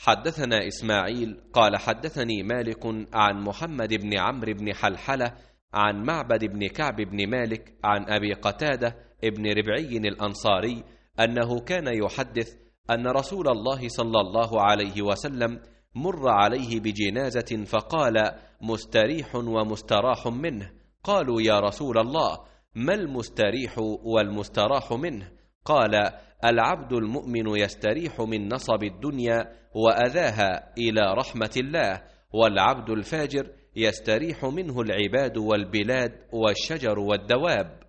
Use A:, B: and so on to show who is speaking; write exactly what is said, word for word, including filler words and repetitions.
A: حدثنا إسماعيل قال حدثني مالك عن محمد بن عمرو بن حلحلة عن معبد بن كعب بن مالك عن أبي قتادة ابن ربعي الأنصاري أنه كان يحدث أن رسول الله صلى الله عليه وسلم مر عليه بجنازة فقال: مستريح ومستراح منه. قالوا: يا رسول الله، ما المستريح والمستراح منه؟ قال: العبد المؤمن يستريح من نصب الدنيا وأذاها إلى رحمة الله، والعبد الفاجر يستريح منه العباد والبلاد والشجر والدواب.